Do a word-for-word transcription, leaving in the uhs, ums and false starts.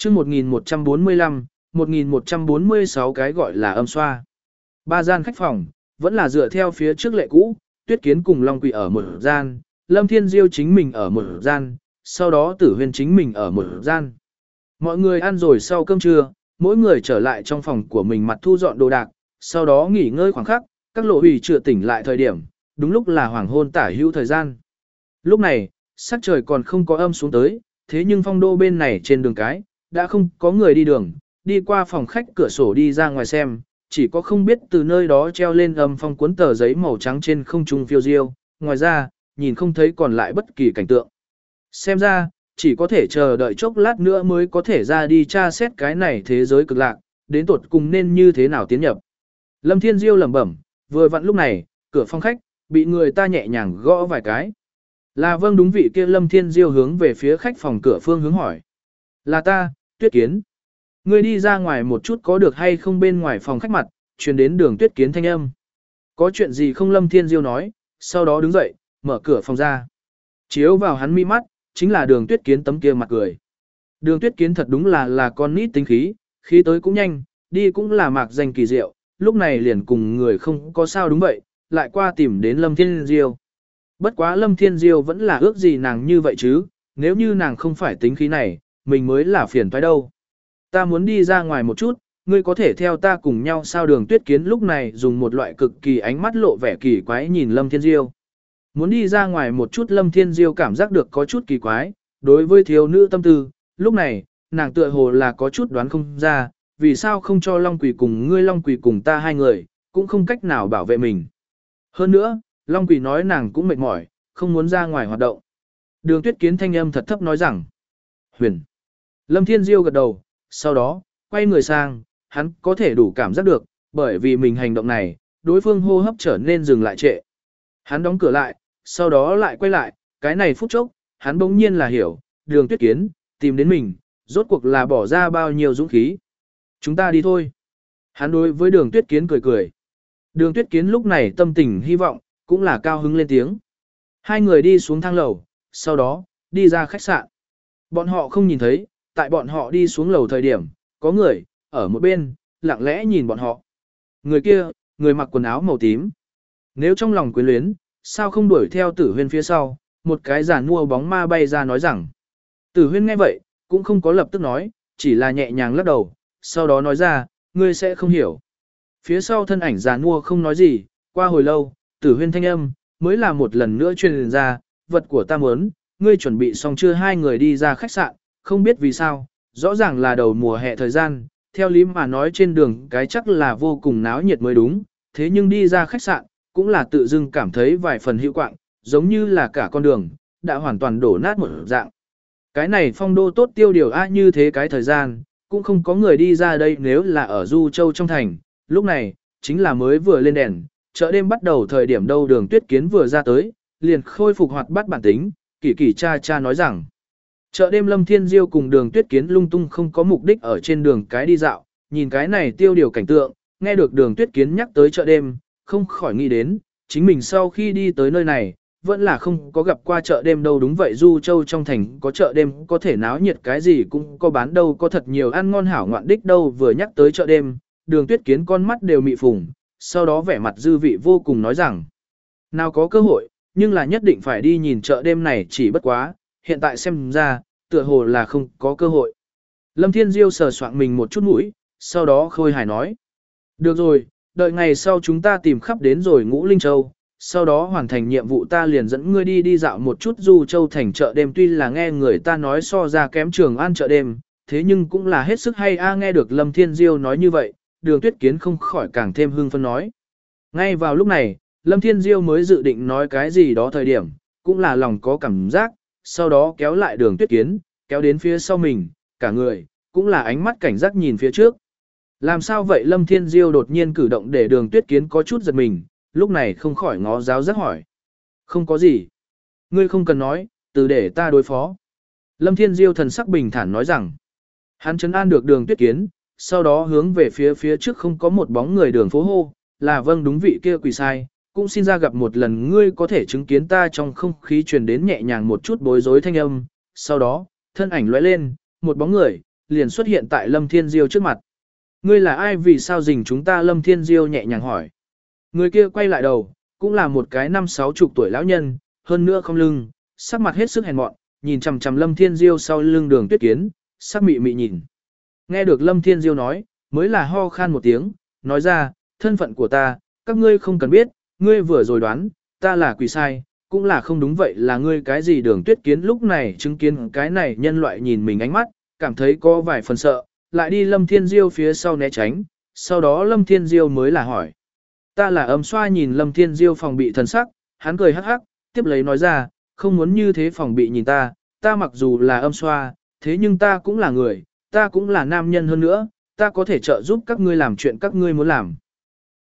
chương một nghìn một trăm bốn mươi lăm, một nghìn một trăm bốn mươi sáu cái gọi là âm xoa. Ba gian khách phòng, vẫn là dựa theo phía trước lệ cũ, Tuyết Kiến cùng Long Quỷ ở một gian, Lâm Thiên Diêu chính mình ở một gian, sau đó Tử Huyên chính mình ở một gian. Mọi người ăn rồi sau cơm trưa, mỗi người trở lại trong phòng của mình mặt thu dọn đồ đạc, sau đó nghỉ ngơi khoảng khắc, các lộ hủy chưa tỉnh lại thời điểm, đúng lúc là hoàng hôn tả hữu thời gian. Lúc này, sắc trời còn không có âm xuống tới, thế nhưng phong đô bên này trên đường cái, đã không có người đi đường, đi qua phòng khách cửa sổ đi ra ngoài xem, chỉ có không biết từ nơi đó treo lên âm phong cuốn tờ giấy màu trắng trên không trung phiêu diêu, ngoài ra, nhìn không thấy còn lại bất kỳ cảnh tượng. Xem ra, chỉ có thể chờ đợi chốc lát nữa mới có thể ra đi tra xét cái này thế giới cực lạc, đến tột cùng nên như thế nào tiến nhập. Lâm Thiên Diêu lẩm bẩm, vừa vặn lúc này, cửa phòng khách, bị người ta nhẹ nhàng gõ vài cái. Là vâng đúng vị kia Lâm Thiên Diêu hướng về phía khách phòng cửa phương hướng hỏi. Là ta, Tuyết Kiến. Ngươi đi ra ngoài một chút có được hay không bên ngoài phòng khách mặt, truyền đến đường Tuyết Kiến thanh âm. Có chuyện gì không Lâm Thiên Diêu nói, sau đó đứng dậy, mở cửa phòng ra. Chiếu vào hắn mi mắt, chính là đường Tuyết Kiến tấm kia mặt cười. Đường Tuyết Kiến thật đúng là là con nít tính khí, khí tới cũng nhanh, đi cũng là mạc danh kỳ diệu, lúc này liền cùng người không có sao đúng vậy, lại qua tìm đến Lâm Thiên Diêu. Bất quá Lâm Thiên Diêu vẫn là ước gì nàng như vậy chứ, nếu như nàng không phải tính khí này, mình mới là phiền toái đâu. Ta muốn đi ra ngoài một chút, ngươi có thể theo ta cùng nhau sao đường Tuyết Kiến lúc này dùng một loại cực kỳ ánh mắt lộ vẻ kỳ quái nhìn Lâm Thiên Diêu. Muốn đi ra ngoài một chút Lâm Thiên Diêu cảm giác được có chút kỳ quái, đối với thiếu nữ tâm tư, lúc này, nàng tựa hồ là có chút đoán không ra, vì sao không cho Long Quỷ cùng ngươi Long Quỷ cùng ta hai người, cũng không cách nào bảo vệ mình. Hơn nữa, Long Quỷ nói nàng cũng mệt mỏi, không muốn ra ngoài hoạt động. Đường Tuyết Kiến thanh âm thật thấp nói rằng, huyền. Lâm Thiên Diêu gật đầu, sau đó, quay người sang, hắn có thể đủ cảm giác được, bởi vì mình hành động này, đối phương hô hấp trở nên dừng lại trệ. Hắn đóng cửa lại, sau đó lại quay lại, cái này phút chốc, hắn bỗng nhiên là hiểu, đường Tuyết Kiến, tìm đến mình, rốt cuộc là bỏ ra bao nhiêu dũng khí. Chúng ta đi thôi. Hắn đối với đường Tuyết Kiến cười cười. Đường Tuyết Kiến lúc này tâm tình hy vọng, cũng là cao hứng lên tiếng. Hai người đi xuống thang lầu, sau đó, đi ra khách sạn. Bọn họ không nhìn thấy, tại bọn họ đi xuống lầu thời điểm, có người, ở một bên, lặng lẽ nhìn bọn họ. Người kia, người mặc quần áo màu tím. Nếu trong lòng quyến luyến, sao không đuổi theo Tử Huyên phía sau, một cái giản mua bóng ma bay ra nói rằng. Tử Huyên nghe vậy, cũng không có lập tức nói, chỉ là nhẹ nhàng lắc đầu, sau đó nói ra, ngươi sẽ không hiểu. Phía sau thân ảnh giản mua không nói gì, qua hồi lâu, Tử Huyên thanh âm, mới là một lần nữa truyền ra, vật của ta muốn, ngươi chuẩn bị xong chưa hai người đi ra khách sạn, không biết vì sao, rõ ràng là đầu mùa hè thời gian, theo lý mà nói trên đường cái chắc là vô cùng náo nhiệt mới đúng, thế nhưng đi ra khách sạn, cũng là tự dưng cảm thấy vài phần hữu quạng, giống như là cả con đường, đã hoàn toàn đổ nát một dạng. Cái này phong đô tốt tiêu điều a như thế cái thời gian, cũng không có người đi ra đây nếu là ở Du Châu trong thành, lúc này, chính là mới vừa lên đèn, chợ đêm bắt đầu thời điểm đâu đường Tuyết Kiến vừa ra tới, liền khôi phục hoạt bát bản tính, kỳ kỳ cha cha nói rằng. Chợ đêm Lâm Thiên Diêu cùng đường Tuyết Kiến lung tung không có mục đích ở trên đường cái đi dạo, nhìn cái này tiêu điều cảnh tượng, nghe được đường Tuyết Kiến nhắc tới chợ đêm, không khỏi nghĩ đến, chính mình sau khi đi tới nơi này, vẫn là không có gặp qua chợ đêm đâu đúng vậy Du Châu trong thành có chợ đêm có thể náo nhiệt cái gì cũng có bán đâu có thật nhiều ăn ngon hảo ngoạn đích đâu vừa nhắc tới chợ đêm, đường Tuyết Kiến con mắt đều mị phùng, sau đó vẻ mặt dư vị vô cùng nói rằng, nào có cơ hội, nhưng là nhất định phải đi nhìn chợ đêm này chỉ bất quá, hiện tại xem ra, tựa hồ là không có cơ hội. Lâm Thiên Diêu sờ soạng mình một chút mũi, sau đó khôi hài nói, được rồi, đợi ngày sau chúng ta tìm khắp đến rồi Ngũ Linh Châu, sau đó hoàn thành nhiệm vụ ta liền dẫn ngươi đi đi dạo một chút Du Châu thành chợ đêm tuy là nghe người ta nói so ra kém Trường An chợ đêm, thế nhưng cũng là hết sức hay a nghe được Lâm Thiên Diêu nói như vậy, đường Tuyết Kiến không khỏi càng thêm hưng phấn nói. Ngay vào lúc này, Lâm Thiên Diêu mới dự định nói cái gì đó thời điểm, cũng là lòng có cảm giác, sau đó kéo lại đường Tuyết Kiến, kéo đến phía sau mình, cả người, cũng là ánh mắt cảnh giác nhìn phía trước. Làm sao vậy Lâm Thiên Diêu đột nhiên cử động để đường Tuyết Kiến có chút giật mình, lúc này không khỏi ngó giáo giác hỏi. Không có gì. Ngươi không cần nói, từ để ta đối phó. Lâm Thiên Diêu thần sắc bình thản nói rằng. Hắn trấn an được đường Tuyết Kiến, sau đó hướng về phía phía trước không có một bóng người đường phố hô, là vâng đúng vị kia quỳ sai, cũng xin ra gặp một lần ngươi có thể chứng kiến ta trong không khí truyền đến nhẹ nhàng một chút bối rối thanh âm, sau đó, thân ảnh lóe lên, một bóng người, liền xuất hiện tại Lâm Thiên Diêu trước mặt. Ngươi là ai vì sao dình chúng ta? Lâm Thiên Diêu nhẹ nhàng hỏi. Người kia quay lại đầu, cũng là một cái năm sáu chục tuổi lão nhân, hơn nữa không lưng, sắc mặt hết sức hèn mọn, nhìn chằm chằm Lâm Thiên Diêu sau lưng Đường Tuyết Kiến, sắc mị mị nhìn. Nghe được Lâm Thiên Diêu nói, mới là ho khan một tiếng, nói ra, thân phận của ta, các ngươi không cần biết, ngươi vừa rồi đoán, ta là quỷ sai, cũng là không đúng vậy là ngươi cái gì? Đường Tuyết Kiến lúc này chứng kiến cái này nhân loại nhìn mình ánh mắt, cảm thấy có vài phần sợ, lại đi Lâm Thiên Diêu phía sau né tránh, sau đó Lâm Thiên Diêu mới là hỏi. Ta là Âm Xoa. Nhìn Lâm Thiên Diêu phòng bị thần sắc, hắn cười hắc hắc, tiếp lấy nói ra, không muốn như thế phòng bị nhìn ta, ta mặc dù là Âm Xoa, thế nhưng ta cũng là người, ta cũng là nam nhân hơn nữa, ta có thể trợ giúp các ngươi làm chuyện các ngươi muốn làm.